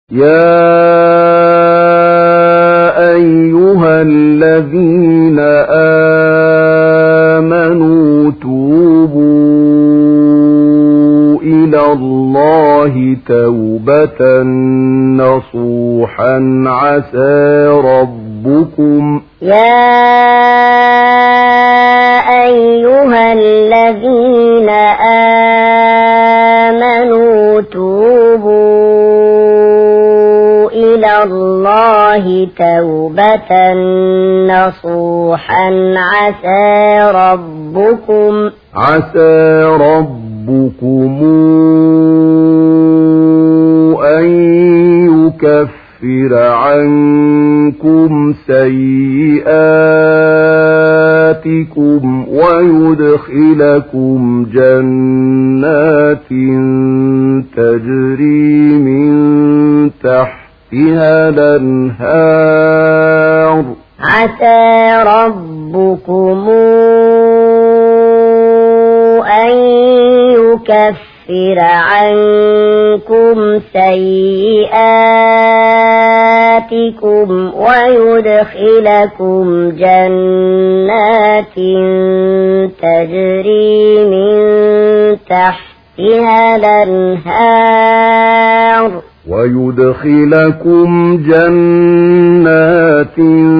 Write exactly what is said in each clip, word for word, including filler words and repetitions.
يا أيها الذين آمنوا توبوا إلى الله توبة نصوحا عسى ربكم يا أيها الذين آمنوا توبوا إلى الله توبة نصوحا عسى ربكم عسى ربكم أن يكفر عنكم سيئاتكم ويدخلكم جنات تجري من تحتها الأنهار عسى ربكم أن يكفر عنكم سيئاتكم ويدخلكم جنات تجري من تحتها الأنهار ويدخلكم جنات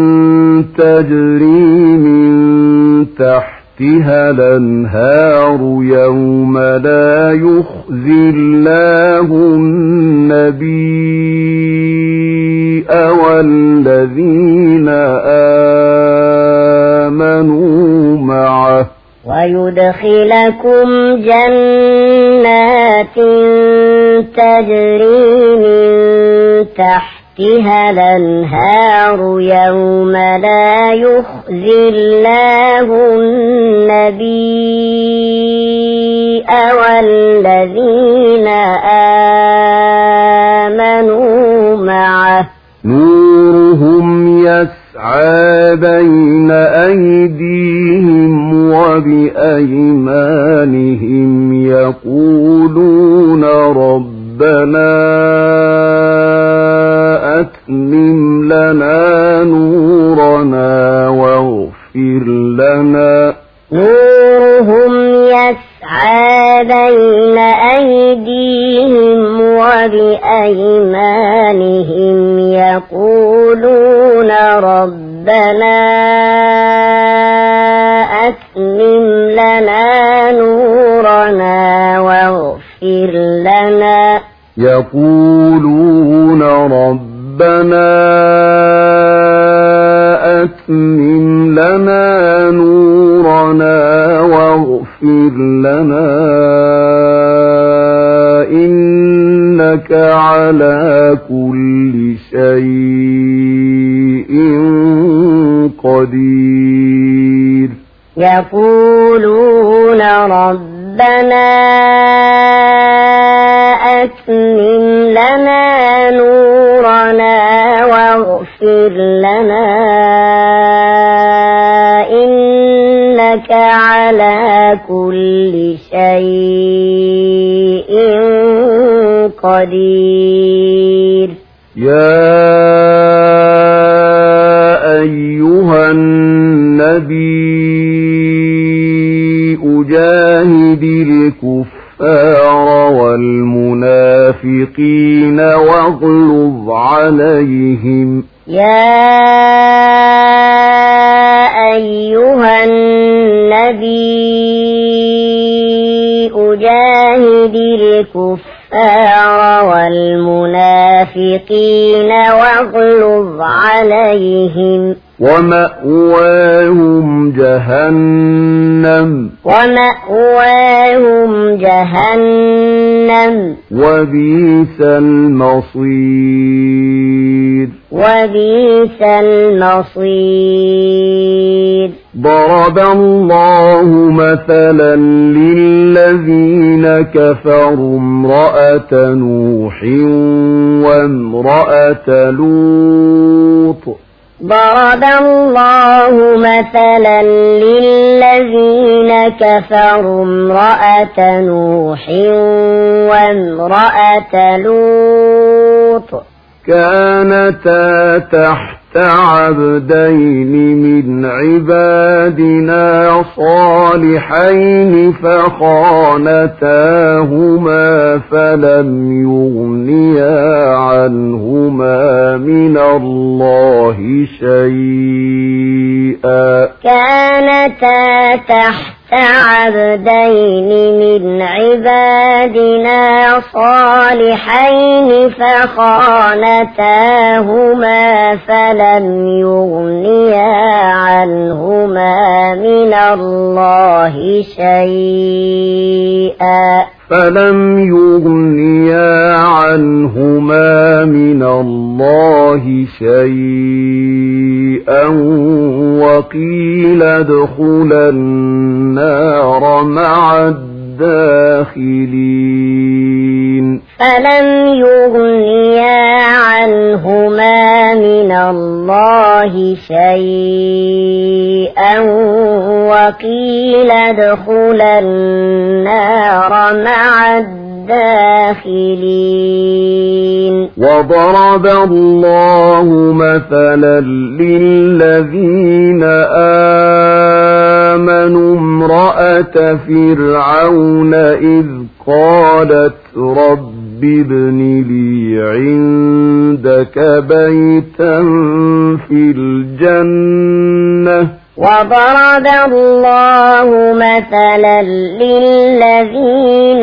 تجري من تحتها الأنهار يوم لا يخزي الله النبي والذين آمنوا معه ويدخلكم جنات تجري من تحتها الأنهار يوم لا يخزي الله النبي والذين آمنوا معه نورهم يسعى بين أيديهم وبأيمانهم يقولون ربنا أتمم لنا نورنا واغفر لنا نورهم يسعى بين أيديهم وبأيمانهم يقولون ربنا أتمم لنا نورنا واغفر لنا يقولون ربنا أتمم لنا نورنا واغفر لنا إنك على كل شيء قدير يقولون ربنا أتمم لنا نورنا واغفر لنا إنك على كل شيء قدير يا أيها النبي جاهد الكفار والمنافقين واغلظ عليهم يا أيها النبي جاهد الكفار والمنافقين واغلظ عليهم ومأواهم جهنم ومأواهم جهنم وبئس المصير وبئس المصير ضرب الله مثلا للذين كفروا امرأة نوح وامرأة لوط ضرب الله مثلا للذين كفروا امرأة نوح وامرأة لوط كانتا تحت عبدين من عبادنا صالحين فخانتاهما فلم يغنيا عنهما من الله شيئا كانتا تحت عبدين من عبادنا صالحين فخانتاهما فلم يغنيا عنهما من الله شيئا فلم يغنيا عنهما من الله شيئا وقيل ادخلا النار مع الداخلين فلم يغنيا عنهما من الله شيئا وقيل ادخلا النار مع الداخلين وضرب الله مثلا للذين آمنوا امرأة فرعون إذ قالت رب ابن لي عندك بيتا في الجنة وضرب الله مثلا للذين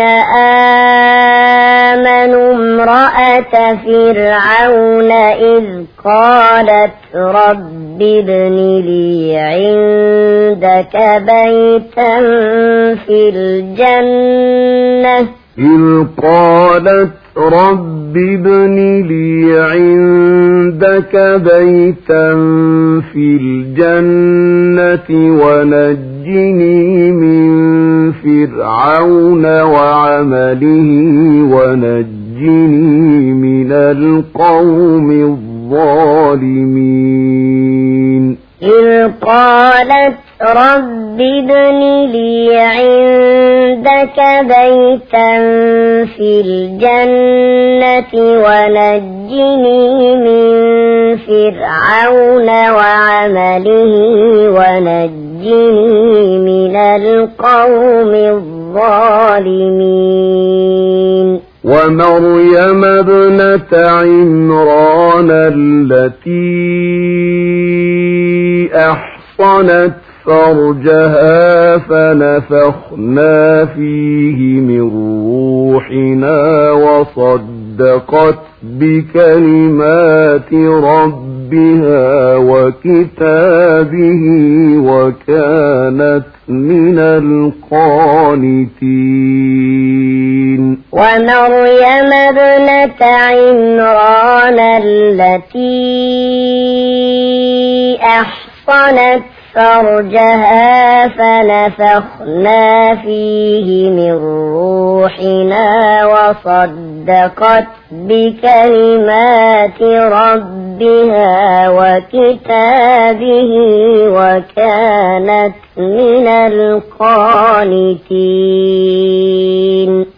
آمنوا امرأة فرعون إذ قالت رب ابن لي عندك بيتا في الجنة إذ قالت رب ابن لي عندك بيتا في الجنة ونجني من فرعون وعمله ونجني من القوم الظالمين إذ قالت رب ابن لي عندك بيتا في الجنة ونجني من فرعون وعمله ونجني من القوم الظالمين ومريم ابنة عمران التي أحصنت فرجها فنفخنا فيه من روحنا وصدقت بكلمات ربها وكتابه وكانت من القانتين ومريم ابنة عمران التي أحصنت فرجها فنفخنا فيه من روحنا وصدقت بكلمات ربها وكتابه وكانت من القانتين